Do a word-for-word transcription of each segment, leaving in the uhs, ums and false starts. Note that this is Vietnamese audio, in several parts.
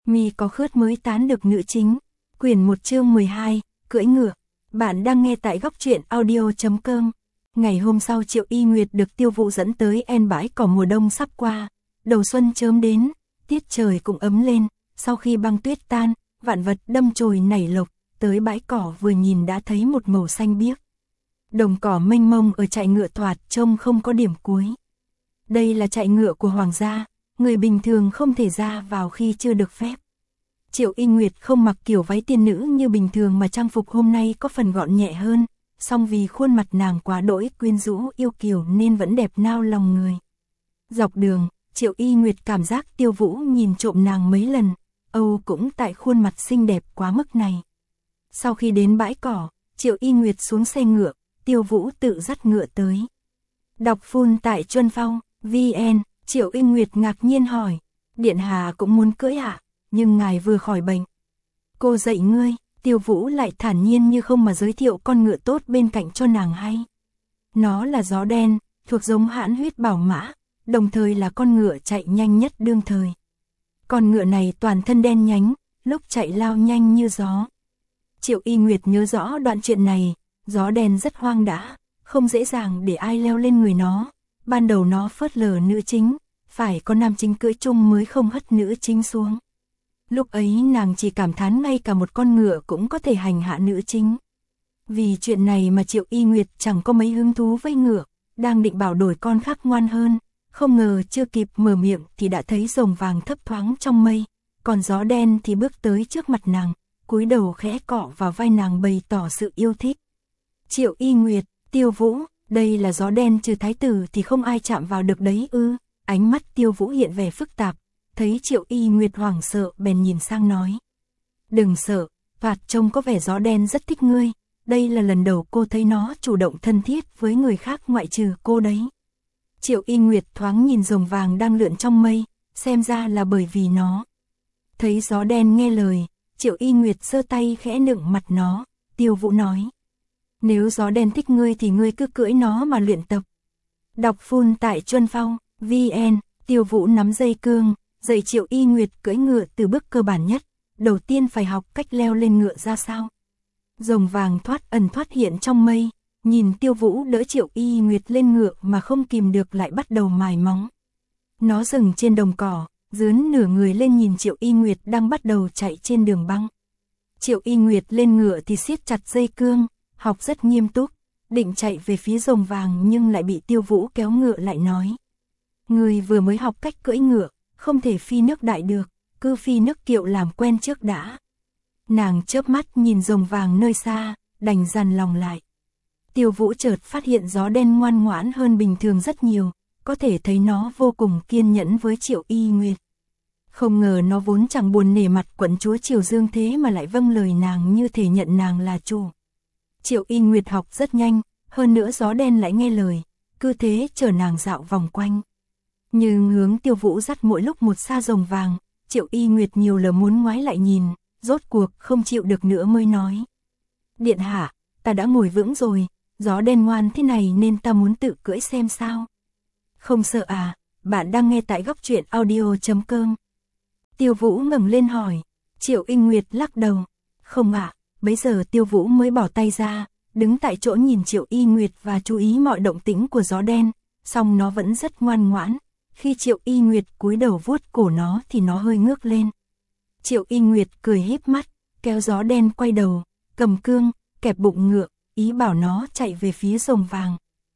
Mi có khướt mới tán được nữ chính. Quyển một chương mười hai, cưỡi ngựa. Bạn đang nghe tại góc truyện audio chấm com. Ngày hôm sau Triệu Y Nguyệt được Tiêu Vũ dẫn tới en bãi cỏ mùa đông sắp qua. Đầu xuân chớm đến, tiết trời cũng ấm lên. Sau khi băng tuyết tan, vạn vật đâm chồi nảy lộc, tới bãi cỏ vừa nhìn đã thấy một màu xanh biếc. Đồng cỏ mênh mông ở trại ngựa thoạt trông không có điểm cuối. Đây là trại ngựa của hoàng gia, người bình thường không thể ra vào khi chưa được phép. Triệu Y Nguyệt không mặc kiểu váy tiên nữ như bình thường mà trang phục hôm nay có phần gọn nhẹ hơn, song vì khuôn mặt nàng quá đỗi quyến rũ yêu kiều nên vẫn đẹp nao lòng người. Dọc đường, Triệu Y Nguyệt cảm giác Tiêu Vũ nhìn trộm nàng mấy lần, âu cũng tại khuôn mặt xinh đẹp quá mức này. Sau khi đến bãi cỏ, Triệu Y Nguyệt xuống xe ngựa, Tiêu Vũ tự dắt ngựa tới. Đọc full tại Chuân Phong, vê en, Triệu Y Nguyệt ngạc nhiên hỏi, Điện Hạ cũng muốn cưỡi ạ, à? Nhưng ngài vừa khỏi bệnh. Cô dạy ngươi, Tiêu Vũ lại thản nhiên như không mà giới thiệu con ngựa tốt bên cạnh cho nàng hay. Nó là Gió Đen, thuộc giống hãn huyết bảo mã, đồng thời là con ngựa chạy nhanh nhất đương thời. Con ngựa này toàn thân đen nhánh, lúc chạy lao nhanh như gió. Triệu Y Nguyệt nhớ rõ đoạn chuyện này, Gió Đen rất hoang dã, không dễ dàng để ai leo lên người nó. Ban đầu nó phớt lờ nữ chính, phải có nam chính cưỡi chung mới không hất nữ chính xuống. Lúc ấy nàng chỉ cảm thán ngay cả một con ngựa cũng có thể hành hạ nữ chính. Vì chuyện này mà Triệu Y Nguyệt chẳng có mấy hứng thú với ngựa, đang định bảo đổi con khác ngoan hơn, không ngờ chưa kịp mở miệng thì đã thấy rồng vàng thấp thoáng trong mây, còn Gió Đen thì bước tới trước mặt nàng, cúi đầu khẽ cọ vào vai nàng bày tỏ sự yêu thích. Triệu Y Nguyệt, Tiêu Vũ, đây là Gió Đen trừ thái tử thì không ai chạm vào được đấy ư? Ánh mắt Tiêu Vũ hiện vẻ phức tạp, thấy Triệu Y Nguyệt hoảng sợ bèn nhìn sang nói. Đừng sợ, Thoạt trông có vẻ Gió Đen rất thích ngươi, đây là lần đầu cô thấy nó chủ động thân thiết với người khác ngoại trừ cô đấy. Triệu Y Nguyệt thoáng nhìn rồng vàng đang lượn trong mây, xem ra là bởi vì nó. Thấy Gió Đen nghe lời, Triệu Y Nguyệt giơ tay khẽ nựng mặt nó, Tiêu Vũ nói. Nếu Gió Đen thích ngươi thì ngươi cứ cưỡi nó mà luyện tập. Đọc full tại Chuân Phong, vê en, Tiêu Vũ nắm dây cương, dạy Triệu Y Nguyệt cưỡi ngựa từ bước cơ bản nhất, đầu tiên phải học cách leo lên ngựa ra sao. Rồng vàng thoát ẩn thoát hiện trong mây, nhìn Tiêu Vũ đỡ Triệu Y Nguyệt lên ngựa mà không kìm được lại bắt đầu mài móng. Nó dừng trên đồng cỏ, dướn nửa người lên nhìn Triệu Y Nguyệt đang bắt đầu chạy trên đường băng. Triệu Y Nguyệt lên ngựa thì siết chặt dây cương, học rất nghiêm túc, định chạy về phía rồng vàng nhưng lại bị Tiêu Vũ kéo ngựa lại nói. Người vừa mới học cách cưỡi ngựa, không thể phi nước đại được, cứ phi nước kiệu làm quen trước đã. Nàng chớp mắt nhìn rồng vàng nơi xa, đành dằn lòng lại. Tiêu Vũ chợt phát hiện Gió Đen ngoan ngoãn hơn bình thường rất nhiều, có thể thấy nó vô cùng kiên nhẫn với Triệu Y Nguyệt. Không ngờ nó vốn chẳng buồn nể mặt quận chúa Triều Dương thế mà lại vâng lời nàng như thể nhận nàng là chủ. Triệu Y Nguyệt học rất nhanh, hơn nữa Gió Đen lại nghe lời, cứ thế chở nàng dạo vòng quanh. Nhưng hướng Tiêu Vũ dắt mỗi lúc một xa rồng vàng, Triệu Y Nguyệt nhiều lần muốn ngoái lại nhìn, rốt cuộc không chịu được nữa mới nói. Điện hạ, ta đã ngồi vững rồi, Gió Đen ngoan thế này nên ta muốn tự cưỡi xem sao. Không sợ à, bạn đang nghe tại góc truyện audio chấm com. Tiêu Vũ ngẩng lên hỏi, Triệu Y Nguyệt lắc đầu, không ạ, à, bấy giờ Tiêu Vũ mới bỏ tay ra, đứng tại chỗ nhìn Triệu Y Nguyệt và chú ý mọi động tĩnh của Gió Đen, song nó vẫn rất ngoan ngoãn. Khi Triệu Y Nguyệt cúi đầu vuốt cổ nó thì nó hơi ngước lên. Triệu Y Nguyệt cười híp mắt, kéo Gió Đen quay đầu, cầm cương, kẹp bụng ngựa, ý bảo nó chạy về phía rồng vàng.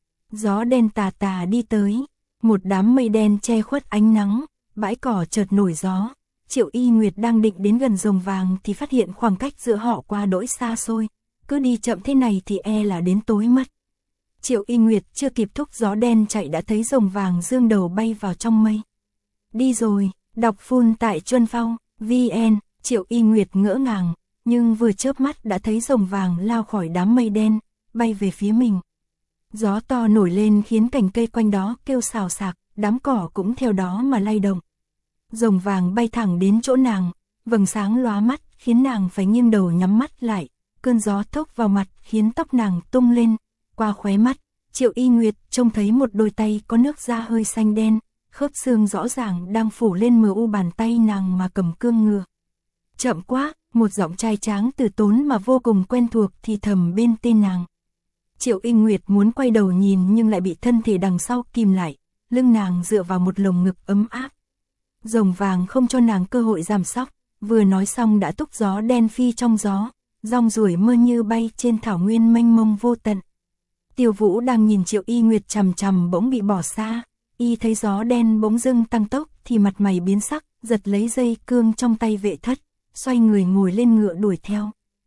Gió Đen tà tà đi tới, một đám mây đen che khuất ánh nắng, bãi cỏ chợt nổi gió. Triệu Y Nguyệt đang định đến gần rồng vàng thì phát hiện khoảng cách giữa họ quá đỗi xa xôi, cứ đi chậm thế này thì e là đến tối mất. Triệu Y Nguyệt chưa kịp thúc Gió Đen chạy đã thấy rồng vàng dương đầu bay vào trong mây. Đi rồi, đọc full tại Chuân Phong, vê en, Triệu Y Nguyệt ngỡ ngàng, nhưng vừa chớp mắt đã thấy rồng vàng lao khỏi đám mây đen, bay về phía mình. Gió to nổi lên khiến cành cây quanh đó kêu xào xạc, đám cỏ cũng theo đó mà lay động. Rồng vàng bay thẳng đến chỗ nàng, vầng sáng lóa mắt khiến nàng phải nghiêng đầu nhắm mắt lại, cơn gió thốc vào mặt khiến tóc nàng tung lên. Qua khóe mắt, Triệu Y Nguyệt trông thấy một đôi tay có nước da hơi xanh đen, khớp xương rõ ràng đang phủ lên mờ u bàn tay nàng mà cầm cương ngựa. Chậm quá, một giọng trai tráng từ tốn mà vô cùng quen thuộc thì thầm bên tên nàng. Triệu Y Nguyệt muốn quay đầu nhìn nhưng lại bị thân thể đằng sau kìm lại, lưng nàng dựa vào một lồng ngực ấm áp. Rồng vàng không cho nàng cơ hội giảm sóc, vừa nói xong đã túc gió đen phi trong gió, rong ruổi mơ như bay trên thảo nguyên mênh mông vô tận. Tiêu Vũ đang nhìn Triệu Y Nguyệt chằm chằm bỗng bị bỏ xa, y thấy gió đen bỗng dưng tăng tốc thì mặt mày biến sắc, giật lấy dây cương trong tay Vệ Thất, xoay người ngồi lên ngựa đuổi theo.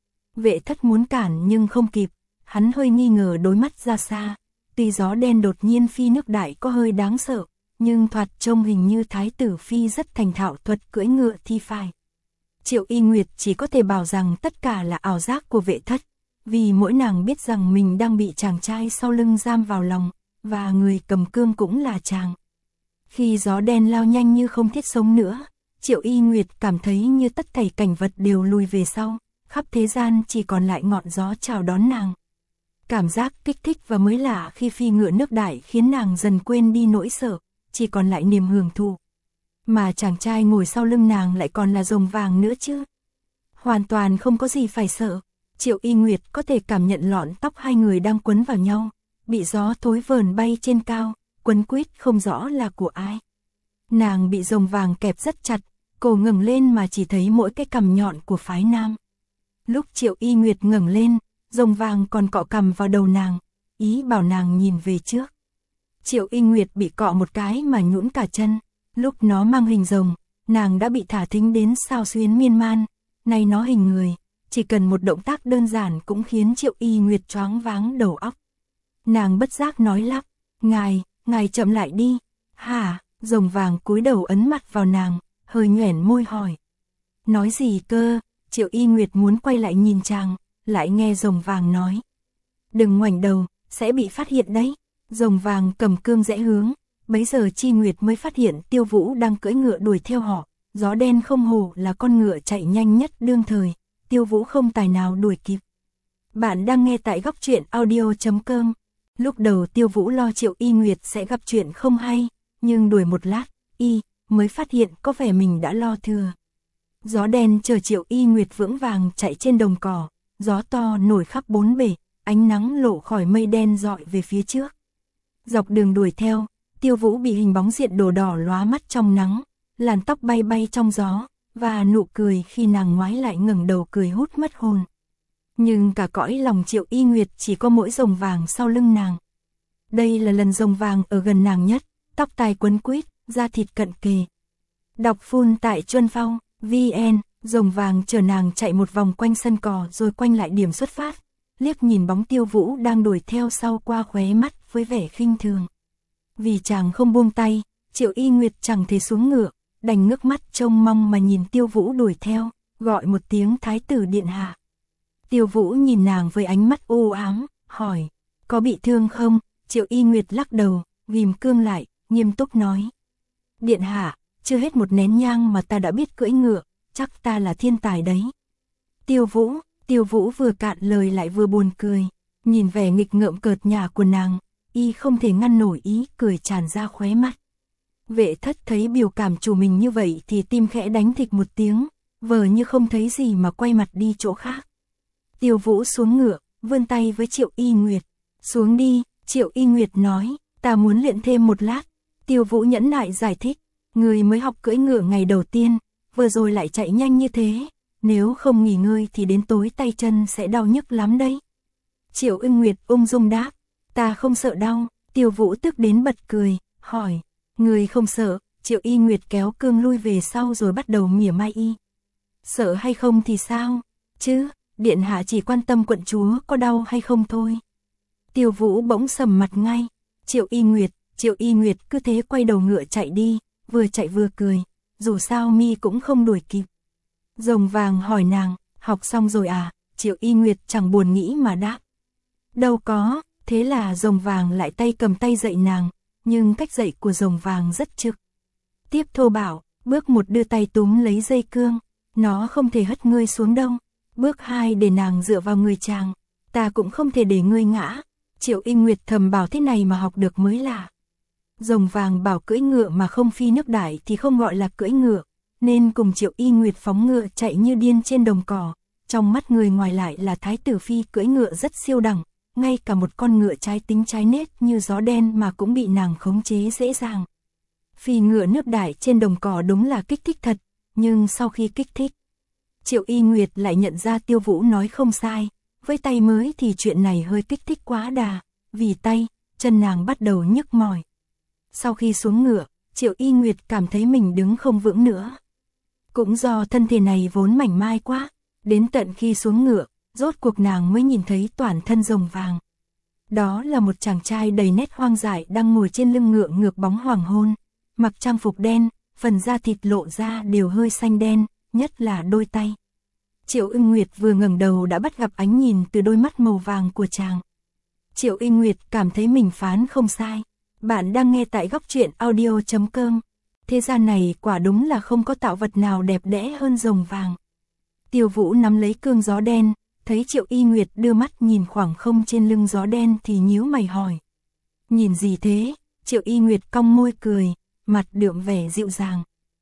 Vệ Thất muốn cản nhưng không kịp, hắn hơi nghi ngờ đối mắt ra xa, tuy gió đen đột nhiên phi nước đại có hơi đáng sợ, nhưng thoạt trông hình như thái tử phi rất thành thạo thuật cưỡi ngựa thì phải. Triệu Y Nguyệt chỉ có thể bảo rằng tất cả là ảo giác của Vệ Thất, vì mỗi nàng biết rằng mình đang bị chàng trai sau lưng giam vào lòng, và người cầm cương cũng là chàng. Khi gió đen lao nhanh như không thiết sống nữa, Triệu Y Nguyệt cảm thấy như tất thảy cảnh vật đều lùi về sau, khắp thế gian chỉ còn lại ngọn gió chào đón nàng. Cảm giác kích thích và mới lạ khi phi ngựa nước đại khiến nàng dần quên đi nỗi sợ, chỉ còn lại niềm hưởng thụ. Mà chàng trai ngồi sau lưng nàng lại còn là rồng vàng nữa chứ. Hoàn toàn không có gì phải sợ. Triệu Y Nguyệt có thể cảm nhận lọn tóc hai người đang quấn vào nhau, bị gió thối vờn bay trên cao, quấn quýt không rõ là của ai. Nàng bị rồng vàng kẹp rất chặt, cổ ngẩng lên mà chỉ thấy mỗi cái cằm nhọn của phái nam. Lúc Triệu Y Nguyệt ngẩng lên, rồng vàng còn cọ cằm vào đầu nàng, ý bảo nàng nhìn về trước. Triệu Y Nguyệt bị cọ một cái mà nhũn cả chân, lúc nó mang hình rồng, nàng đã bị thả thính đến sao xuyến miên man, nay nó hình người, chỉ cần một động tác đơn giản cũng khiến Triệu Y Nguyệt choáng váng đầu óc. Nàng bất giác nói lắp, ngài, ngài chậm lại đi, hả, rồng vàng cúi đầu ấn mặt vào nàng, hơi nhoẻn môi hỏi. Nói gì cơ, Triệu Y Nguyệt muốn quay lại nhìn chàng, lại nghe rồng vàng nói. Đừng ngoảnh đầu, sẽ bị phát hiện đấy. Rồng vàng cầm cương rẽ hướng, bấy giờ Chi Nguyệt mới phát hiện Tiêu Vũ đang cưỡi ngựa đuổi theo họ, gió đen không hổ là con ngựa chạy nhanh nhất đương thời, Tiêu Vũ không tài nào đuổi kịp. Bạn đang nghe tại góc truyện audio chấm com. Lúc đầu Tiêu Vũ lo Triệu Y Nguyệt sẽ gặp chuyện không hay, nhưng đuổi một lát, y mới phát hiện có vẻ mình đã lo thừa. Gió đen chờ Triệu Y Nguyệt vững vàng chạy trên đồng cỏ, gió to nổi khắp bốn bể, ánh nắng lộ khỏi mây đen dọi về phía trước. Dọc đường đuổi theo, Tiêu Vũ bị hình bóng diện đồ đỏ lóa mắt trong nắng, làn tóc bay bay trong gió, và nụ cười khi nàng ngoái lại ngẩng đầu cười hút mất hồn. Nhưng cả cõi lòng Triệu Y Nguyệt chỉ có mỗi rồng vàng sau lưng nàng. Đây là lần rồng vàng ở gần nàng nhất, tóc tai quấn quýt, da thịt cận kề. Đọc full tại Chuân Phong, vn, rồng vàng chở nàng chạy một vòng quanh sân cỏ rồi quanh lại điểm xuất phát, liếc nhìn bóng Tiêu Vũ đang đuổi theo sau qua khóe mắt với vẻ khinh thường. Vì chàng không buông tay, Triệu Y Nguyệt chẳng thể xuống ngựa, đành ngước mắt trông mong mà nhìn Tiêu Vũ đuổi theo, gọi một tiếng thái tử điện hạ. Tiêu Vũ nhìn nàng với ánh mắt u ám, hỏi, có bị thương không? Triệu Y Nguyệt lắc đầu, ghim cương lại, nghiêm túc nói. Điện hạ, chưa hết một nén nhang mà ta đã biết cưỡi ngựa, chắc ta là thiên tài đấy. Tiêu Vũ, Tiêu Vũ vừa cạn lời lại vừa buồn cười, nhìn vẻ nghịch ngợm cợt nhả của nàng, y không thể ngăn nổi ý cười tràn ra khóe mắt. Vệ Thất thấy biểu cảm chủ mình như vậy thì tim khẽ đánh thịch một tiếng, vờ như không thấy gì mà quay mặt đi chỗ khác. Tiêu Vũ xuống ngựa, vươn tay với Triệu Y Nguyệt. Xuống đi, Triệu Y Nguyệt nói, ta muốn luyện thêm một lát. Tiêu Vũ nhẫn nại giải thích, người mới học cưỡi ngựa ngày đầu tiên, vừa rồi lại chạy nhanh như thế, nếu không nghỉ ngơi thì đến tối tay chân sẽ đau nhức lắm đấy. Triệu Y Nguyệt ung dung đáp, ta không sợ đau. Tiêu Vũ tức đến bật cười, hỏi, người không sợ? Triệu Y Nguyệt kéo cương lui về sau rồi bắt đầu mỉa mai y. Sợ hay không thì sao, chứ, điện hạ chỉ quan tâm quận chúa có đau hay không thôi. Tiêu Vũ bỗng sầm mặt ngay. Triệu Y Nguyệt, Triệu Y Nguyệt cứ thế quay đầu ngựa chạy đi, vừa chạy vừa cười, dù sao mi cũng không đuổi kịp. Rồng vàng hỏi nàng, học xong rồi à? Triệu Y Nguyệt chẳng buồn nghĩ mà đáp. Đâu có, thế là rồng vàng lại tay cầm tay dạy nàng, nhưng cách dạy của rồng vàng rất trực tiếp thô bạo. Bước một đưa tay túm lấy dây cương, nó không thể hất ngươi xuống đâu. Bước hai để nàng dựa vào người chàng, ta cũng không thể để ngươi ngã. Triệu Y Nguyệt thầm bảo thế này mà học được mới lạ. Rồng vàng bảo cưỡi ngựa mà không phi nước đại thì không gọi là cưỡi ngựa, nên cùng Triệu Y Nguyệt phóng ngựa chạy như điên trên đồng cỏ. Trong mắt người ngoài lại là Thái tử phi cưỡi ngựa rất siêu đẳng, ngay cả một con ngựa trái tính trái nết như gió đen mà cũng bị nàng khống chế dễ dàng. Phi ngựa nước đại trên đồng cỏ đúng là kích thích thật, nhưng sau khi kích thích, Triệu Y Nguyệt lại nhận ra Tiêu Vũ nói không sai, với tay mới thì chuyện này hơi kích thích quá đà, vì tay, chân nàng bắt đầu nhức mỏi. Sau khi xuống ngựa, Triệu Y Nguyệt cảm thấy mình đứng không vững nữa. Cũng do thân thể này vốn mảnh mai quá, đến tận khi xuống ngựa, rốt cuộc nàng mới nhìn thấy toàn thân rồng vàng. Đó là một chàng trai đầy nét hoang dại đang ngồi trên lưng ngựa ngược bóng hoàng hôn, mặc trang phục đen, phần da thịt lộ ra đều hơi xanh đen, nhất là đôi tay. Triệu Y Nguyệt vừa ngẩng đầu đã bắt gặp ánh nhìn từ đôi mắt màu vàng của chàng. Triệu Y Nguyệt cảm thấy mình phán không sai. Bạn đang nghe tại góc truyện audio chấm com. Thế gian này quả đúng là không có tạo vật nào đẹp đẽ hơn rồng vàng. Tiêu Vũ nắm lấy cương gió đen, thấy Triệu Y Nguyệt đưa mắt nhìn khoảng không trên lưng gió đen thì nhíu mày hỏi. Nhìn gì thế? Triệu Y Nguyệt cong môi cười, mặt đượm vẻ dịu dàng.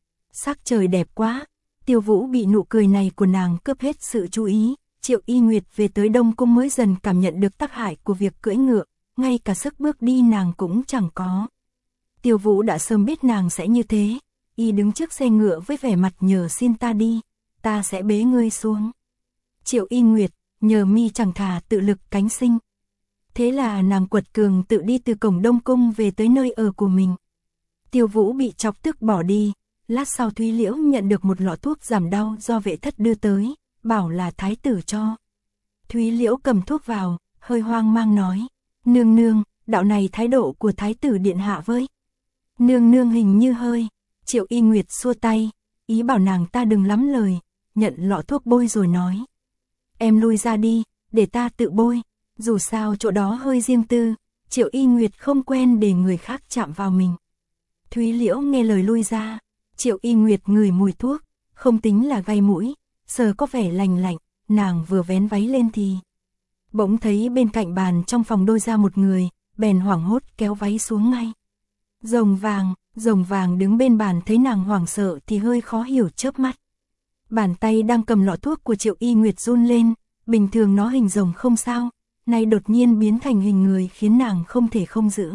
Sắc trời đẹp quá. Tiêu Vũ bị nụ cười này của nàng cướp hết sự chú ý. Triệu Y Nguyệt về tới Đông Cung mới dần cảm nhận được tác hại của việc cưỡi ngựa, ngay cả sức bước đi nàng cũng chẳng có. Tiêu Vũ đã sớm biết nàng sẽ như thế, y đứng trước xe ngựa với vẻ mặt nhờ xin ta đi, ta sẽ bế ngươi xuống. Triệu Y Nguyệt, nhờ mi chẳng thà tự lực cánh sinh. Thế là nàng quật cường tự đi từ cổng Đông Cung về tới nơi ở của mình. Tiêu Vũ bị chọc tức bỏ đi, lát sau Thúy Liễu nhận được một lọ thuốc giảm đau do vệ thất đưa tới, bảo là thái tử cho. Thúy Liễu cầm thuốc vào, hơi hoang mang nói, nương nương, đạo này thái độ của thái tử điện hạ với. Nương nương hình như hơi. Triệu Y Nguyệt xua tay, ý bảo nàng ta đừng lắm lời, nhận lọ thuốc bôi rồi nói. Em lui ra đi, để ta tự bôi, dù sao chỗ đó hơi riêng tư, Triệu Y Nguyệt không quen để người khác chạm vào mình. Thúy Liễu nghe lời lui ra, Triệu Y Nguyệt ngửi mùi thuốc, không tính là gai mũi, sờ có vẻ lành lạnh, nàng vừa vén váy lên thì bỗng thấy bên cạnh bàn trong phòng đôi ra một người, bèn hoảng hốt kéo váy xuống ngay. Rồng vàng, rồng vàng đứng bên bàn thấy nàng hoảng sợ thì hơi khó hiểu chớp mắt. Bàn tay đang cầm lọ thuốc của Triệu Y Nguyệt run lên, bình thường nó hình rồng không sao, nay đột nhiên biến thành hình người khiến nàng không thể không giữ.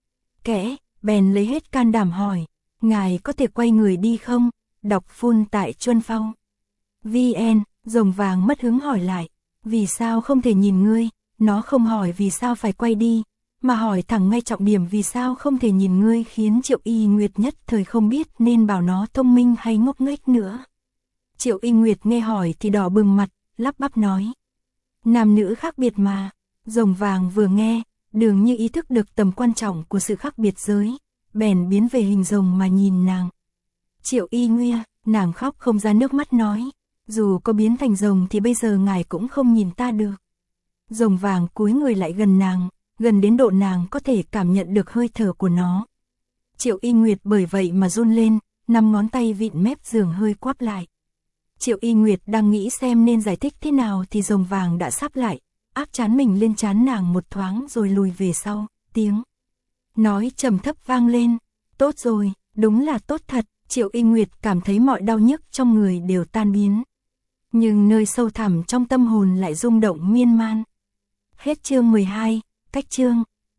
Kẽ, bèn lấy hết can đảm hỏi, ngài có thể quay người đi không? Đọc full tại Chuân Phong. vê en, rồng vàng mất hứng hỏi lại, vì sao không thể nhìn ngươi? Nó không hỏi vì sao phải quay đi, mà hỏi thẳng ngay trọng điểm vì sao không thể nhìn ngươi, khiến Triệu Y Nguyệt nhất thời không biết nên bảo nó thông minh hay ngốc nghếch nữa. Triệu Y Nguyệt nghe hỏi thì đỏ bừng mặt, lắp bắp nói. Nam nữ khác biệt mà. Rồng vàng vừa nghe, dường như ý thức được tầm quan trọng của sự khác biệt giới, bèn biến về hình rồng mà nhìn nàng. Triệu Y Nguyệt, nàng khóc không ra nước mắt nói, dù có biến thành rồng thì bây giờ ngài cũng không nhìn ta được. Rồng vàng cúi người lại gần nàng, gần đến độ nàng có thể cảm nhận được hơi thở của nó. Triệu Y Nguyệt bởi vậy mà run lên, năm ngón tay vịn mép giường hơi quắp lại. Triệu Y Nguyệt đang nghĩ xem nên giải thích thế nào thì rồng vàng đã sắp lại, áp trán mình lên trán nàng một thoáng rồi lùi về sau, tiếng nói trầm thấp vang lên, tốt rồi, đúng là tốt thật. Triệu Y Nguyệt cảm thấy mọi đau nhức trong người đều tan biến, nhưng nơi sâu thẳm trong tâm hồn lại rung động miên man. Hết chương mười hai, cách chương.